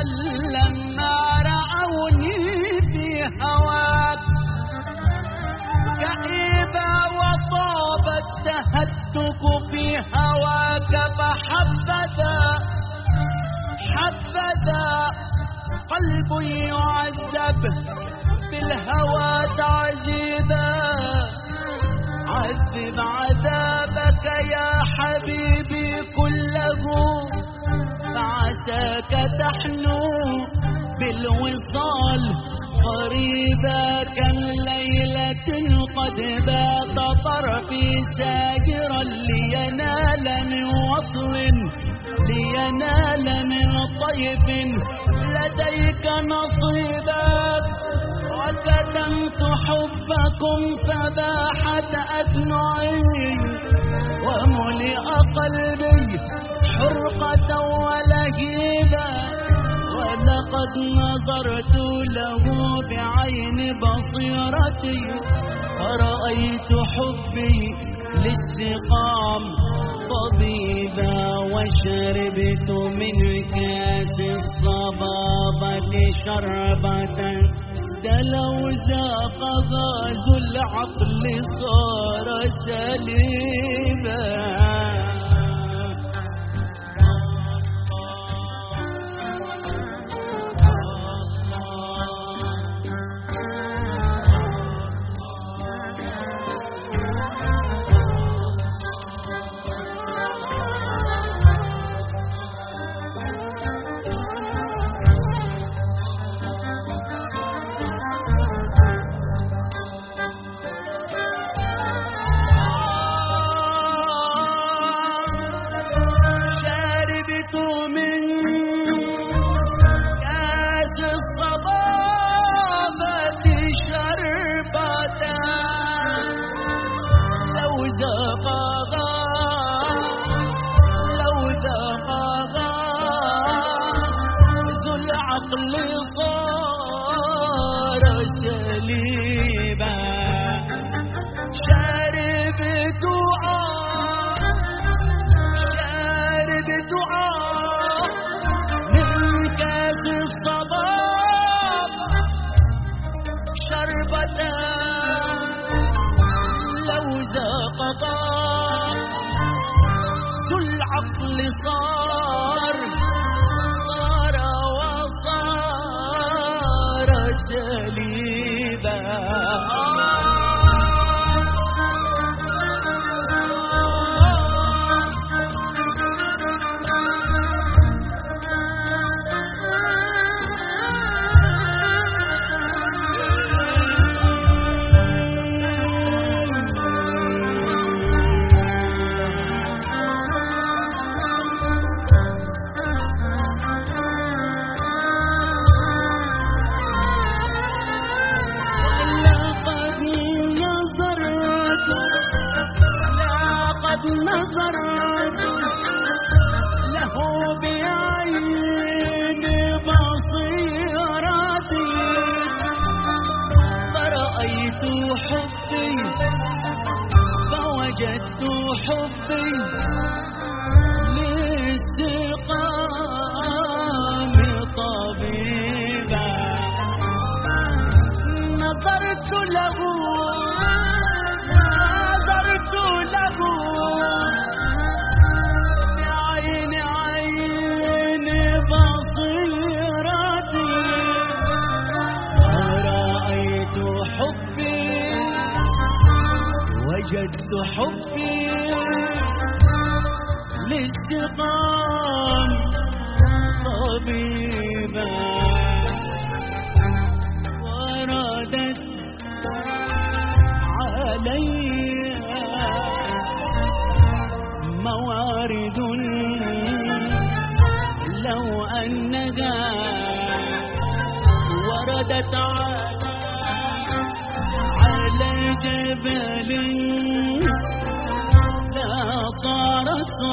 لما رأوني في هواك كئيبة وطاب التهتك في هواك فحبذا قلب يعذب في الهوى تعذيبا عذب عذابك يا حبيبي كله فعساك تحنو بالوصال قريبا كم ليلة قد بات طرفي ساجرا لينال من وصل لينال من طيف لديك نصيبك وكتمت حبكم فباحت أدمعي وملئ قلبي حرقة ولهيبا ولقد نظرت له بعين بصيرتي فرأيت حبي لاستقام طبيبا وشربت من كاس الصبابة شربة لو ذاق غاز العقل صار سليما ذو العقل صار وصار سليبا نظرت له بعين بصيرتي فرأيت حبي فوجدت حبي لاستقام طبيبا نظرت له وجدت حبي لاستقام طبيبا وردت علي موارد لو أنها وردت على جبل لا صار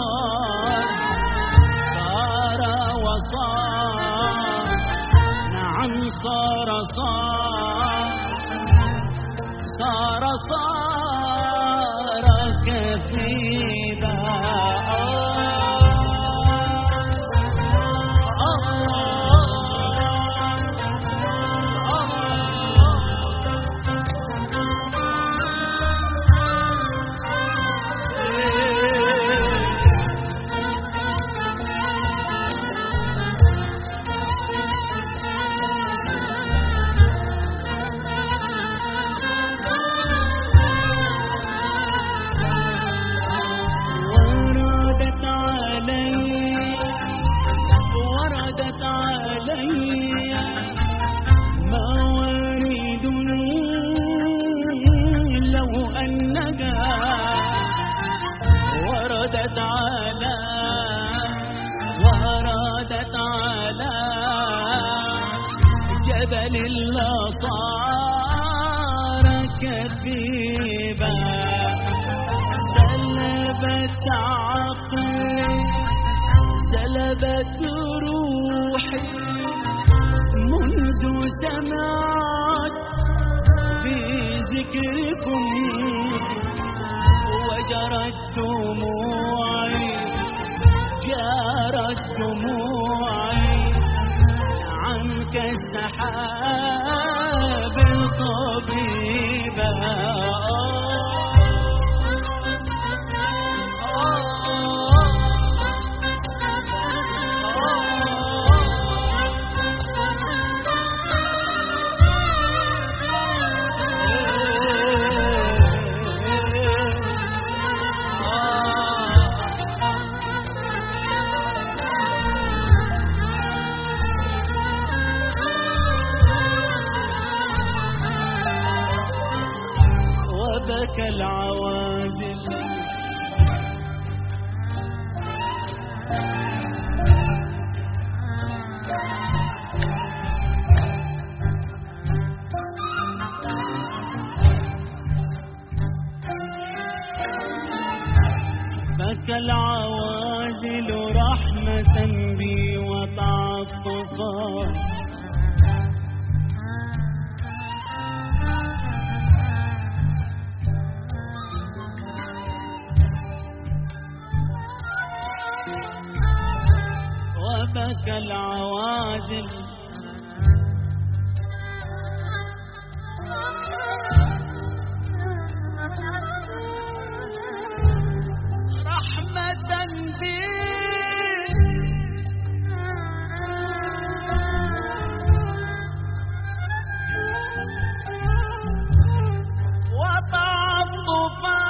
وصار نعم صار كثيبا وردت علي موارد لو أنها وردت على جبل لا صار كثيبا سلبت عقلي سلبت روحي منذ سمعت بذكركم وجرت دموعي جرت دموعي عنك السحاب الطبيبة وبكى العوازل بكى العوازل رحمة بي وتعطفا وبكى العوازل رحمة بي وتعطفا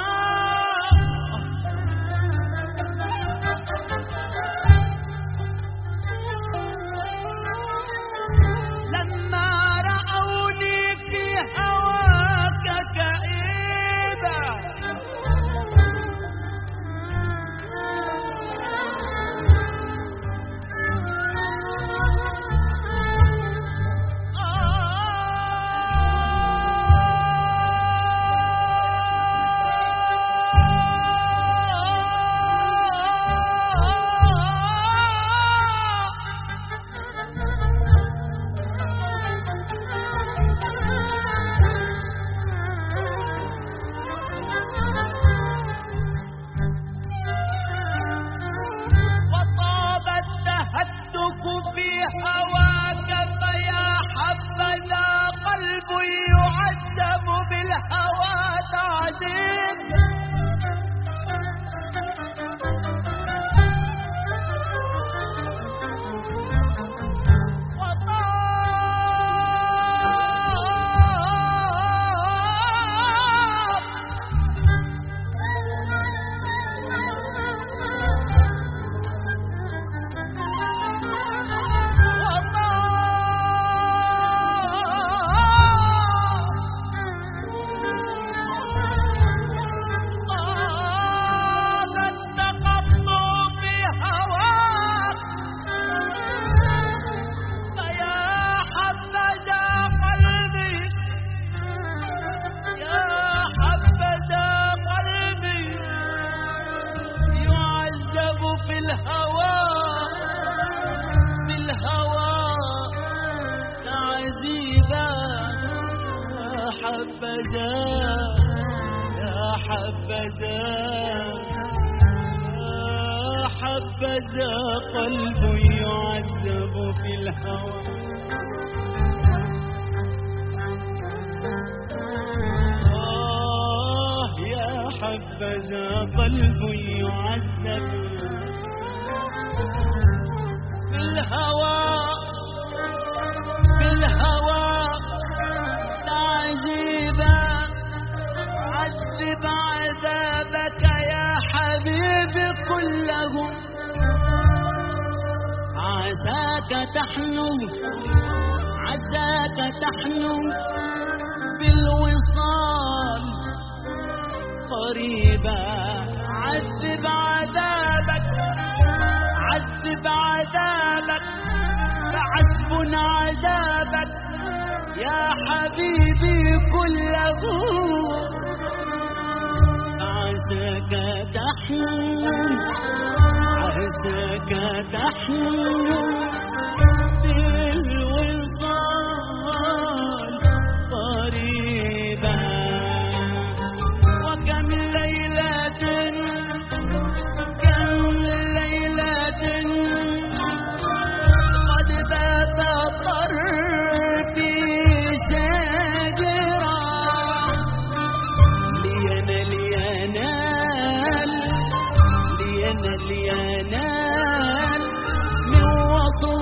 حبذا يا حبذا يا حبذا قلب يعذب في الهوى يا حبذا قلب يعذب في الهوى عذب عذابك يا حبيبي كله عساك تحنو عساك تحنو بالوصال قريبا. عذب عذابك عذب عذابك فعذب عذابك يا حبيبي كله. عساك تحنو عساك تحنو بالوصال قريبا. وكم ليلة كم ليلة قد بات طرفي ساجرا لينال لينال من وصل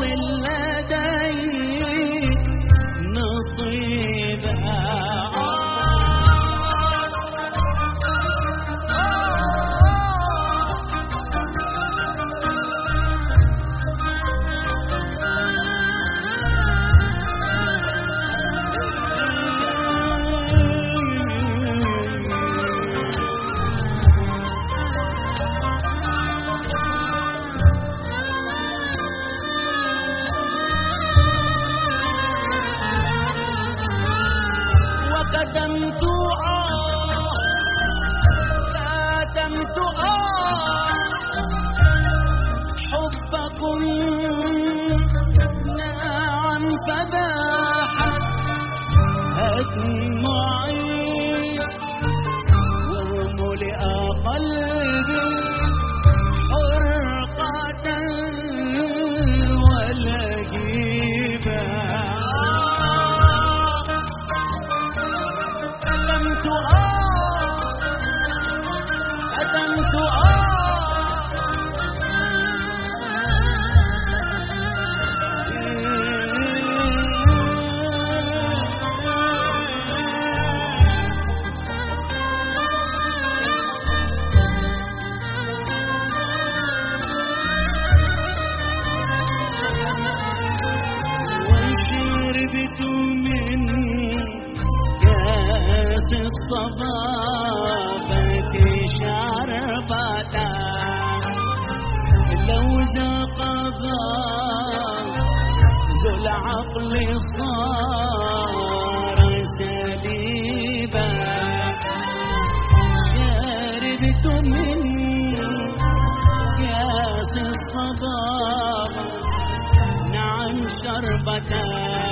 لديك نصيبا. كتمت كتمت حبكم نعم فباحت أدمعي وملئ قلبي حرقة ولهيبا. كتمت وشربت من كاس الصبابة شربة لو ذاق ذو العقل صار سليبا. شربت من كاس الصبابة نعم شربة